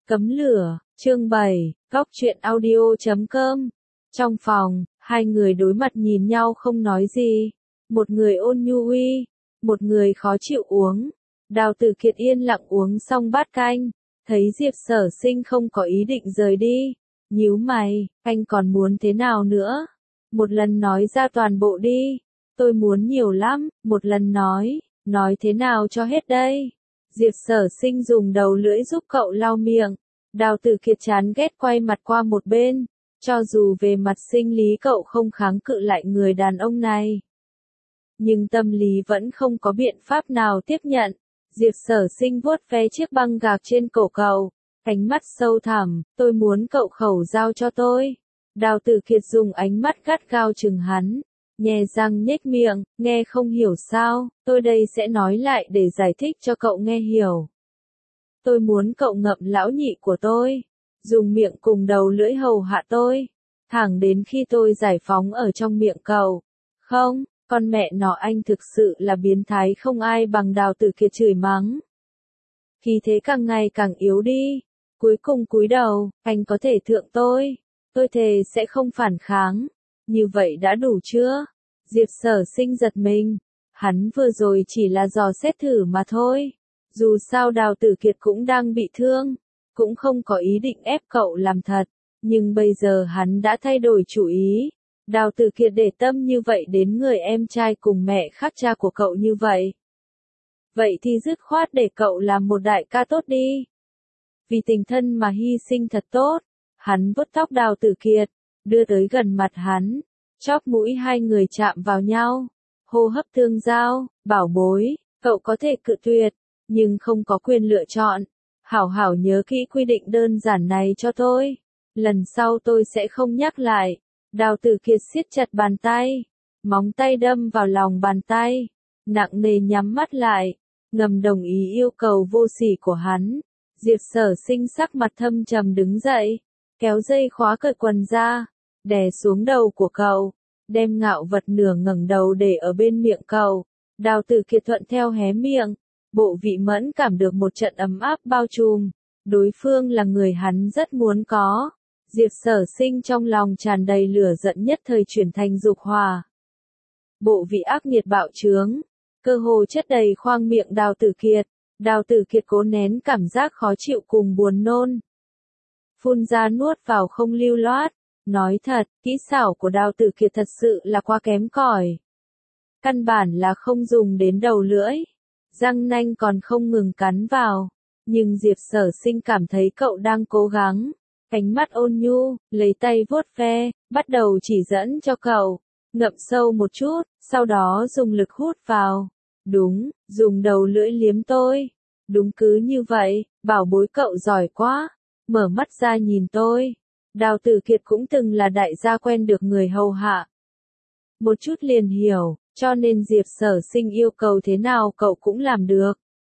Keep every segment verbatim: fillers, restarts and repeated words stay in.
Cấm lửa, chương bảy, góc truyện audio chấm com. Trong phòng, hai người đối mặt nhìn nhau không nói gì. Một người ôn nhu uy, một người khó chịu uống. Đào Tử Kiệt yên lặng uống xong bát canh, thấy Diệp Sở Sinh không có ý định rời đi. Nhíu mày, anh còn muốn thế nào nữa? Một lần nói ra toàn bộ đi. Tôi muốn nhiều lắm, một lần nói, nói thế nào cho hết đây? Diệp Sở Sinh dùng đầu lưỡi giúp cậu lau miệng. Đào Tử Kiệt chán ghét quay mặt qua một bên. Cho dù về mặt sinh lý cậu không kháng cự lại người đàn ông này, nhưng tâm lý vẫn không có biện pháp nào tiếp nhận. Diệp Sở Sinh vuốt ve chiếc băng gạc trên cổ cậu, ánh mắt sâu thẳm, tôi muốn cậu khẩu giao cho tôi. Đào Tử Kiệt dùng ánh mắt gắt gao chừng hắn, nhè răng nhếch miệng, nghe không hiểu sao, tôi đây sẽ nói lại để giải thích cho cậu nghe hiểu. Tôi muốn cậu ngậm lão nhị của tôi, dùng miệng cùng đầu lưỡi hầu hạ tôi, thẳng đến khi tôi giải phóng ở trong miệng cậu. Không, con mẹ nó anh thực sự là biến thái không ai bằng. Đào Tử Kiệt chửi mắng. Khí thế càng ngày càng yếu đi, cuối cùng cúi đầu, anh có thể thượng tôi, tôi thề sẽ không phản kháng. Như vậy đã đủ chưa? Diệp Sở Sinh giật mình, hắn vừa rồi chỉ là dò xét thử mà thôi. Dù sao Đào Tử Kiệt cũng đang bị thương, cũng không có ý định ép cậu làm thật, nhưng bây giờ hắn đã thay đổi chủ ý. Đào Tử Kiệt để tâm như vậy đến người em trai cùng mẹ khác cha của cậu như vậy. Vậy thì dứt khoát để cậu làm một đại ca tốt đi. Vì tình thân mà hy sinh thật tốt. Hắn vuốt tóc Đào Tử Kiệt, đưa tới gần mặt hắn, chóp mũi hai người chạm vào nhau, hô hấp tương giao. Bảo bối, cậu có thể cự tuyệt, nhưng không có quyền lựa chọn. Hảo hảo nhớ kỹ quy định đơn giản này cho tôi. Lần sau tôi sẽ không nhắc lại. Đào Tử Kiệt siết chặt bàn tay, móng tay đâm vào lòng bàn tay, nặng nề nhắm mắt lại, ngầm đồng ý yêu cầu vô sỉ của hắn. Diệp Sở Sinh sắc mặt thâm trầm đứng dậy, kéo dây khóa cởi quần ra, đè xuống đầu của cậu, đem ngạo vật nửa ngẩng đầu để ở bên miệng cậu. Đào Tử Kiệt thuận theo hé miệng, bộ vị mẫn cảm được một trận ấm áp bao trùm. Đối phương là người hắn rất muốn có. Diệp Sở Sinh trong lòng tràn đầy lửa giận nhất thời chuyển thành dục hỏa. Bộ vị ác nghiệt bạo trướng, cơ hồ chất đầy khoang miệng Đào Tử Kiệt. Đào Tử Kiệt cố nén cảm giác khó chịu cùng buồn nôn, phun ra nuốt vào không lưu loát. Nói thật, kỹ xảo của Đào Tử Kiệt thật sự là quá kém cỏi. Căn bản là không dùng đến đầu lưỡi, răng nanh còn không ngừng cắn vào. Nhưng Diệp Sở Sinh cảm thấy cậu đang cố gắng. Ánh mắt ôn nhu, lấy tay vuốt ve, bắt đầu chỉ dẫn cho cậu, ngậm sâu một chút, sau đó dùng lực hút vào. Đúng, dùng đầu lưỡi liếm tôi. Đúng cứ như vậy, bảo bối cậu giỏi quá. Mở mắt ra nhìn tôi. Đào Tử Kiệt cũng từng là đại gia quen được người hầu hạ. Một chút liền hiểu, cho nên Diệp Sở Sinh yêu cầu thế nào cậu cũng làm được.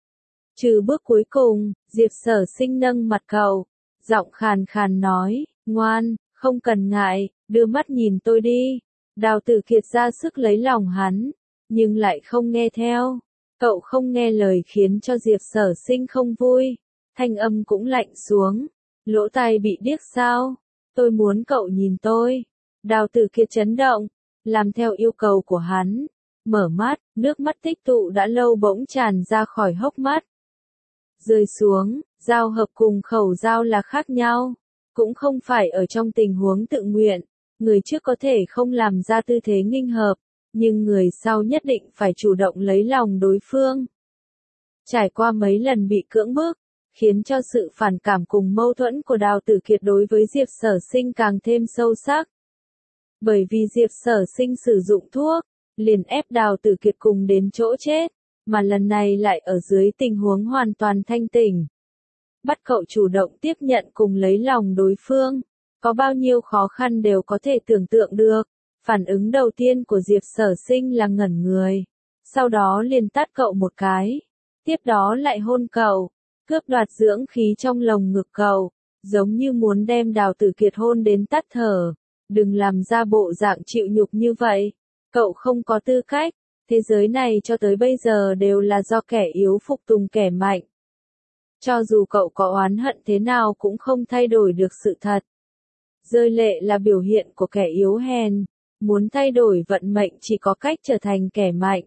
Trừ bước cuối cùng, Diệp Sở Sinh nâng mặt cậu, giọng khàn khàn nói, ngoan, không cần ngại, đưa mắt nhìn tôi đi. Đào Tử Kiệt ra sức lấy lòng hắn, nhưng lại không nghe theo. Cậu không nghe lời khiến cho Diệp Sở Sinh không vui, thanh âm cũng lạnh xuống. Lỗ tai bị điếc sao? Tôi muốn cậu nhìn tôi. Đào Tử Kiệt chấn động, làm theo yêu cầu của hắn. Mở mắt, nước mắt tích tụ đã lâu bỗng tràn ra khỏi hốc mắt, rơi xuống. Giao hợp cùng khẩu giao là khác nhau, cũng không phải ở trong tình huống tự nguyện. Người trước có thể không làm ra tư thế nghinh hợp, nhưng người sau nhất định phải chủ động lấy lòng đối phương. Trải qua mấy lần bị cưỡng bức, khiến cho sự phản cảm cùng mâu thuẫn của Đào Tử Kiệt đối với Diệp Sở Sinh càng thêm sâu sắc. Bởi vì Diệp Sở Sinh sử dụng thuốc, liền ép Đào Tử Kiệt cùng đến chỗ chết, mà lần này lại ở dưới tình huống hoàn toàn thanh tỉnh. Bắt cậu chủ động tiếp nhận cùng lấy lòng đối phương, có bao nhiêu khó khăn đều có thể tưởng tượng được. Phản ứng đầu tiên của Diệp Sở Sinh là ngẩn người, sau đó liền tát cậu một cái, tiếp đó lại hôn cậu, cướp đoạt dưỡng khí trong lồng ngực cậu, giống như muốn đem Đào Tử Kiệt hôn đến tắt thở. Đừng làm ra bộ dạng chịu nhục như vậy, cậu không có tư cách. Thế giới này cho tới bây giờ đều là do kẻ yếu phục tùng kẻ mạnh. Cho dù cậu có oán hận thế nào cũng không thay đổi được sự thật. Rơi lệ là biểu hiện của kẻ yếu hèn, muốn thay đổi vận mệnh chỉ có cách trở thành kẻ mạnh.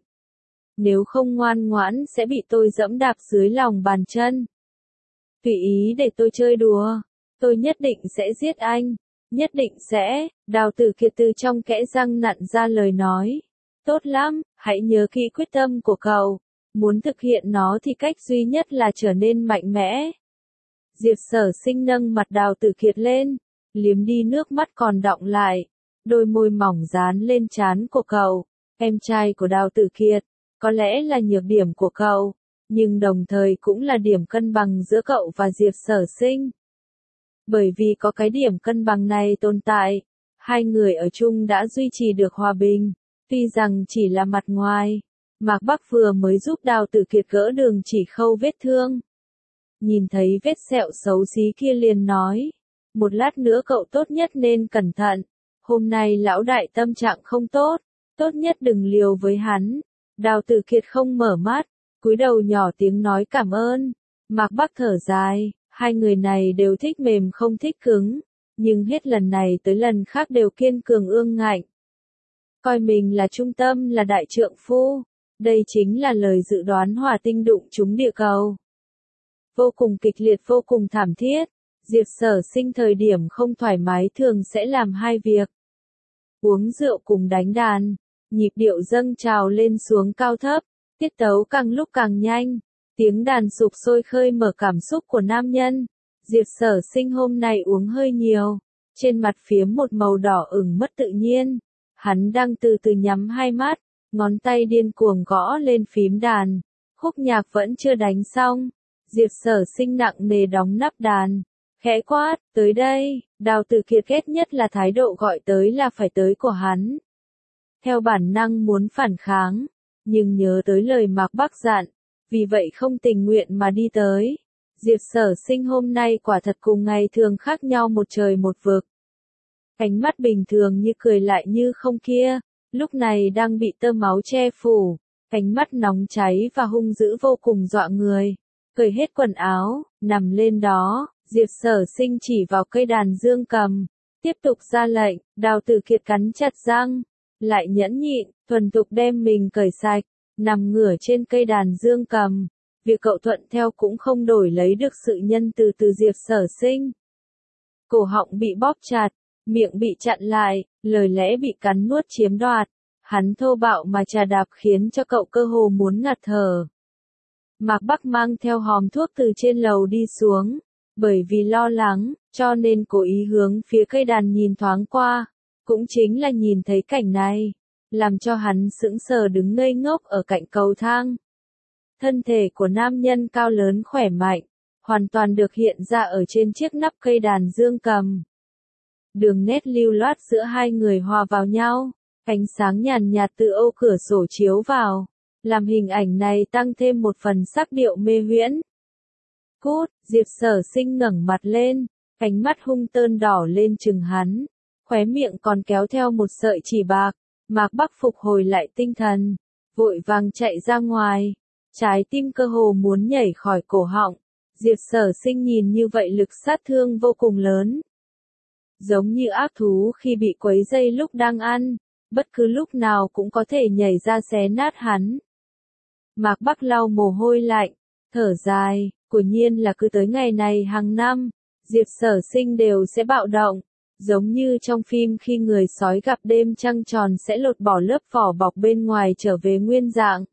Nếu không ngoan ngoãn sẽ bị tôi giẫm đạp dưới lòng bàn chân. Tùy ý để tôi chơi đùa, tôi nhất định sẽ giết anh, nhất định sẽ, Đào Tử Kiệt từ trong kẽ răng nặn ra lời nói. Tốt lắm, hãy nhớ kỹ quyết tâm của cậu, muốn thực hiện nó thì cách duy nhất là trở nên mạnh mẽ. Diệp Sở Sinh nâng mặt Đào Tử Kiệt lên, liếm đi nước mắt còn đọng lại, đôi môi mỏng dán lên trán của cậu. Em trai của Đào Tử Kiệt, có lẽ là nhược điểm của cậu, nhưng đồng thời cũng là điểm cân bằng giữa cậu và Diệp Sở Sinh. Bởi vì có cái điểm cân bằng này tồn tại, hai người ở chung đã duy trì được hòa bình, tuy rằng chỉ là mặt ngoài. Mạc Bắc vừa mới giúp Đào Tử Kiệt gỡ đường chỉ khâu vết thương. Nhìn thấy vết sẹo xấu xí kia liền nói, một lát nữa cậu tốt nhất nên cẩn thận, hôm nay lão đại tâm trạng không tốt, tốt nhất đừng liều với hắn. Đào Tử Kiệt không mở mắt, cúi đầu nhỏ tiếng nói cảm ơn. Mạc Bắc thở dài, hai người này đều thích mềm không thích cứng, nhưng hết lần này tới lần khác đều kiên cường ương ngạnh. Coi mình là trung tâm là đại trượng phu, đây chính là lời dự đoán hỏa tinh đụng trúng địa cầu. Vô cùng kịch liệt vô cùng thảm thiết, Diệp Sở Sinh thời điểm không thoải mái thường sẽ làm hai việc. Uống rượu cùng đánh đàn, nhịp điệu dâng trào lên xuống cao thấp, tiết tấu càng lúc càng nhanh, tiếng đàn sục sôi khơi mở cảm xúc của nam nhân. Diệp Sở Sinh hôm nay uống hơi nhiều, trên mặt phiếm một màu đỏ ửng mất tự nhiên. Hắn đang từ từ nhắm hai mắt, ngón tay điên cuồng gõ lên phím đàn, khúc nhạc vẫn chưa đánh xong. Diệp Sở Sinh nặng nề đóng nắp đàn, khẽ quát, tới đây. Đào Tử Kiệt ghét nhất là thái độ gọi tới là phải tới của hắn. Theo bản năng muốn phản kháng, nhưng nhớ tới lời Mạc Bắc dặn, vì vậy không tình nguyện mà đi tới. Diệp Sở Sinh hôm nay quả thật cùng ngày thường khác nhau một trời một vực. Ánh mắt bình thường như cười lại như không kia, lúc này đang bị tơ máu che phủ, ánh mắt nóng cháy và hung dữ vô cùng dọa người. Cởi hết quần áo, nằm lên đó, Diệp Sở Sinh chỉ vào cây đàn dương cầm, tiếp tục ra lệnh. Đào Tử Kiệt cắn chặt răng, lại nhẫn nhịn, thuần thục đem mình cởi sạch, nằm ngửa trên cây đàn dương cầm. Việc cậu thuận theo cũng không đổi lấy được sự nhân từ từ Diệp Sở Sinh. Cổ họng bị bóp chặt, miệng bị chặn lại, lời lẽ bị cắn nuốt chiếm đoạt. Hắn thô bạo mà chà đạp khiến cho cậu cơ hồ muốn ngạt thở. Mạc Bắc mang theo hòm thuốc từ trên lầu đi xuống, bởi vì lo lắng, cho nên cố ý hướng phía cây đàn nhìn thoáng qua, cũng chính là nhìn thấy cảnh này, làm cho hắn sững sờ đứng ngây ngốc ở cạnh cầu thang. Thân thể của nam nhân cao lớn khỏe mạnh, hoàn toàn được hiện ra ở trên chiếc nắp cây đàn dương cầm. Đường nét lưu loát giữa hai người hòa vào nhau, ánh sáng nhàn nhạt từ ô cửa sổ chiếu vào, làm hình ảnh này tăng thêm một phần sắc điệu mê huyễn. Cút, Diệp Sở Sinh ngẩng mặt lên, ánh mắt hung tơn đỏ lên chừng hắn, khóe miệng còn kéo theo một sợi chỉ bạc. Mạc Bắc phục hồi lại tinh thần, vội vàng chạy ra ngoài, trái tim cơ hồ muốn nhảy khỏi cổ họng. Diệp Sở Sinh nhìn như vậy lực sát thương vô cùng lớn, giống như ác thú khi bị quấy dây lúc đang ăn, bất cứ lúc nào cũng có thể nhảy ra xé nát hắn. Mạc Bắc lau mồ hôi lạnh, thở dài, quả nhiên là cứ tới ngày này hàng năm, Diệp Sở Sinh đều sẽ bạo động, giống như trong phim khi người sói gặp đêm trăng tròn sẽ lột bỏ lớp vỏ bọc bên ngoài trở về nguyên dạng.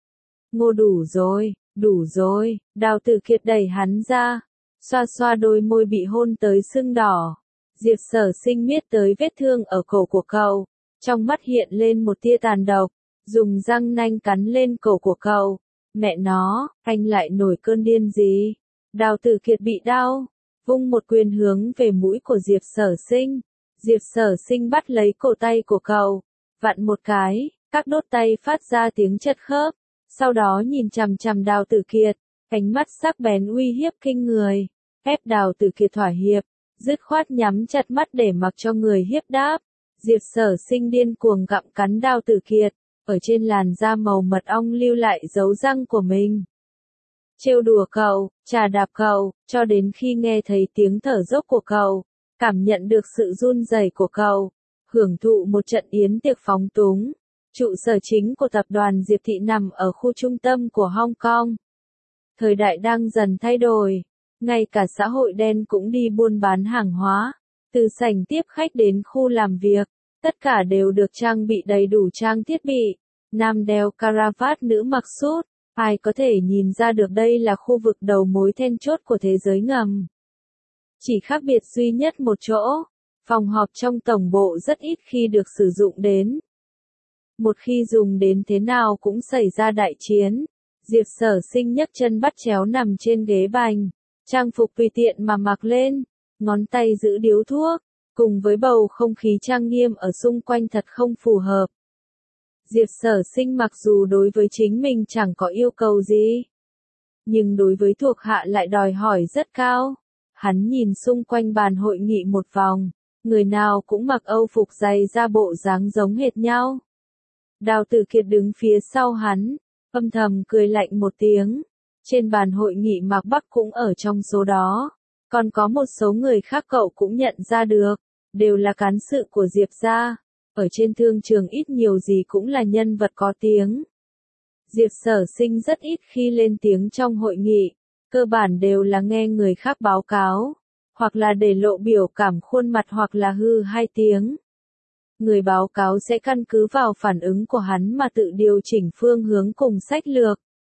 Ngô đủ rồi, đủ rồi, Đào Tử Kiệt đẩy hắn ra, xoa xoa đôi môi bị hôn tới sưng đỏ. Diệp Sở Sinh miết tới vết thương ở cổ của cậu, trong mắt hiện lên một tia tàn độc, dùng răng nanh cắn lên cổ của cậu. Mẹ nó, anh lại nổi cơn điên gì? Đào Tử Kiệt bị đau, vung một quyền hướng về mũi của Diệp Sở Sinh. Diệp Sở Sinh bắt lấy cổ tay của cậu, vặn một cái, các đốt tay phát ra tiếng chật khớp, sau đó nhìn chằm chằm Đào Tử Kiệt, ánh mắt sắc bén uy hiếp kinh người, ép Đào Tử Kiệt thỏa hiệp, dứt khoát nhắm chặt mắt để mặc cho người hiếp đáp. Diệp Sở Sinh điên cuồng gặm cắn Đào Tử Kiệt, ở trên làn da màu mật ong lưu lại dấu răng của mình. trêu đùa cậu, chà đạp cậu, cho đến khi nghe thấy tiếng thở dốc của cậu, cảm nhận được sự run rẩy của cậu, hưởng thụ một trận yến tiệc phóng túng. Trụ sở chính của tập đoàn Diệp Thị nằm ở khu trung tâm của Hong Kong. Thời đại đang dần thay đổi, ngay cả xã hội đen cũng đi buôn bán hàng hóa, từ sảnh tiếp khách đến khu làm việc, tất cả đều được trang bị đầy đủ trang thiết bị. Nam đeo caravat, nữ mặc sút, ai có thể nhìn ra được đây là khu vực đầu mối then chốt của thế giới ngầm. Chỉ khác biệt duy nhất một chỗ, phòng họp trong tổng bộ rất ít khi được sử dụng đến. Một khi dùng đến thế nào cũng xảy ra đại chiến. Diệp Sở Sinh nhấc chân bắt chéo nằm trên ghế bành, trang phục tùy tiện mà mặc lên, ngón tay giữ điếu thuốc, cùng với bầu không khí trang nghiêm ở xung quanh thật không phù hợp. Diệp Sở Sinh mặc dù đối với chính mình chẳng có yêu cầu gì, nhưng đối với thuộc hạ lại đòi hỏi rất cao. Hắn nhìn xung quanh bàn hội nghị một vòng, người nào cũng mặc âu phục dày da bộ dáng giống hệt nhau. Đào Tử Kiệt đứng phía sau hắn, âm thầm cười lạnh một tiếng. Trên bàn hội nghị Mạc Bắc cũng ở trong số đó, còn có một số người khác cậu cũng nhận ra được, đều là cán sự của Diệp gia, ở trên thương trường ít nhiều gì cũng là nhân vật có tiếng. Diệp Sở Sinh rất ít khi lên tiếng trong hội nghị, cơ bản đều là nghe người khác báo cáo, hoặc là để lộ biểu cảm khuôn mặt hoặc là hư hai tiếng. Người báo cáo sẽ căn cứ vào phản ứng của hắn mà tự điều chỉnh phương hướng cùng sách lược.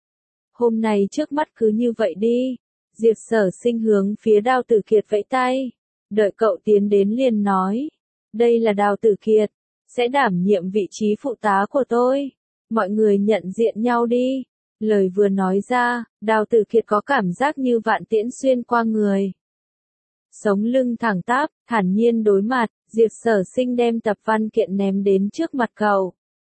Hôm nay trước mắt cứ như vậy đi. Diệp Sở Sinh hướng phía Đào Tử Kiệt vẫy tay, đợi cậu tiến đến liền nói, đây là Đào Tử Kiệt, sẽ đảm nhiệm vị trí phụ tá của tôi. Mọi người nhận diện nhau đi. Lời vừa nói ra, Đào Tử Kiệt có cảm giác như vạn tiễn xuyên qua người. Sống lưng thẳng tắp, thản nhiên đối mặt, Diệp Sở Sinh đem tập văn kiện ném đến trước mặt cậu.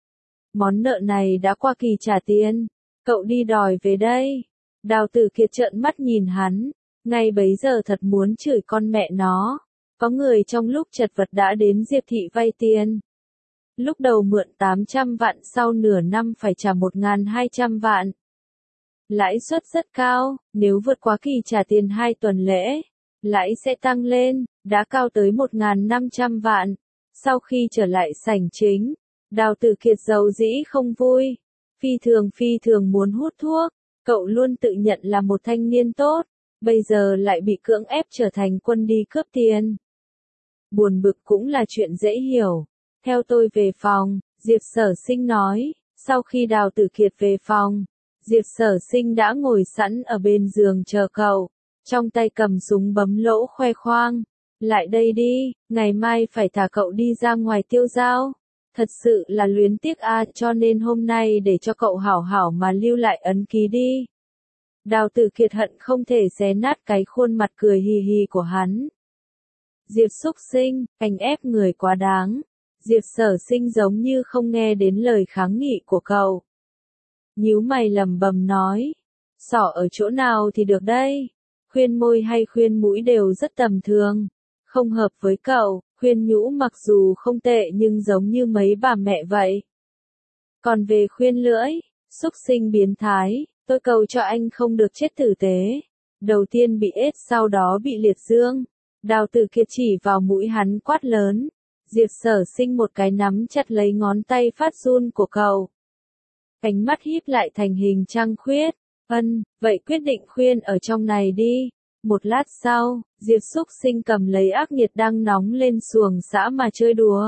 Món nợ này đã qua kỳ trả tiền, cậu đi đòi về đây. Đào Tử Kiệt trợn mắt nhìn hắn, ngay bấy giờ thật muốn chửi con mẹ nó. Có người trong lúc chật vật đã đến Diệp Thị vay tiền. Lúc đầu mượn tám trăm vạn, sau nửa năm phải trả một nghìn hai trăm vạn. Lãi suất rất cao, nếu vượt quá kỳ trả tiền hai tuần lễ, lãi sẽ tăng lên, đã cao tới một nghìn năm trăm vạn. Sau khi trở lại sảnh chính, Đào Tử Kiệt giàu dĩ không vui, phi thường phi thường muốn hút thuốc. Cậu luôn tự nhận là một thanh niên tốt, bây giờ lại bị cưỡng ép trở thành quân đi cướp tiền. Buồn bực cũng là chuyện dễ hiểu. Theo tôi về phòng, Diệp Sở Sinh nói. Sau khi Đào Tử Kiệt về phòng, Diệp Sở Sinh đã ngồi sẵn ở bên giường chờ cậu, trong tay cầm súng bấm lỗ khoe khoang. Lại đây đi, ngày mai phải thả cậu đi ra ngoài tiêu dao. Thật sự là luyến tiếc a, cho nên hôm nay để cho cậu hảo hảo mà lưu lại ấn ký đi. Đào Tử Kiệt hận không thể xé nát cái khuôn mặt cười hì hì của hắn. Diệp xúc sinh, anh ép người quá đáng. Diệp Sở Sinh giống như không nghe đến lời kháng nghị của cậu. Nhíu mày lẩm bẩm nói, xỏ ở chỗ nào thì được đây? Khuyên môi hay khuyên mũi đều rất tầm thường, không hợp với cậu. Khuyên nhũ mặc dù không tệ nhưng giống như mấy bà mẹ vậy. Còn về khuyên lưỡi, xúc sinh biến thái, tôi cầu cho anh không được chết tử tế. Đầu tiên bị ết, sau đó bị liệt dương. Đào Tử Kiệt chỉ vào mũi hắn quát lớn. Diệp Sở Sinh một cái nắm chặt lấy ngón tay phát run của cậu. Cánh mắt híp lại thành hình trăng khuyết. Ân, vậy quyết định khuyên ở trong này đi. Một lát sau, Diệp xúc sinh cầm lấy ác nghiệt đang nóng lên xuồng xã mà chơi đùa.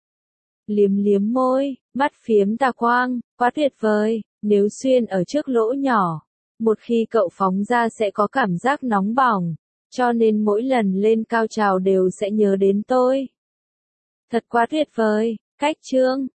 Liếm liếm môi, mắt phiếm tà quang, quá tuyệt vời, nếu xuyên ở trước lỗ nhỏ. Một khi cậu phóng ra sẽ có cảm giác nóng bỏng, cho nên mỗi lần lên cao trào đều sẽ nhớ đến tôi. Thật quá tuyệt vời, cách chương.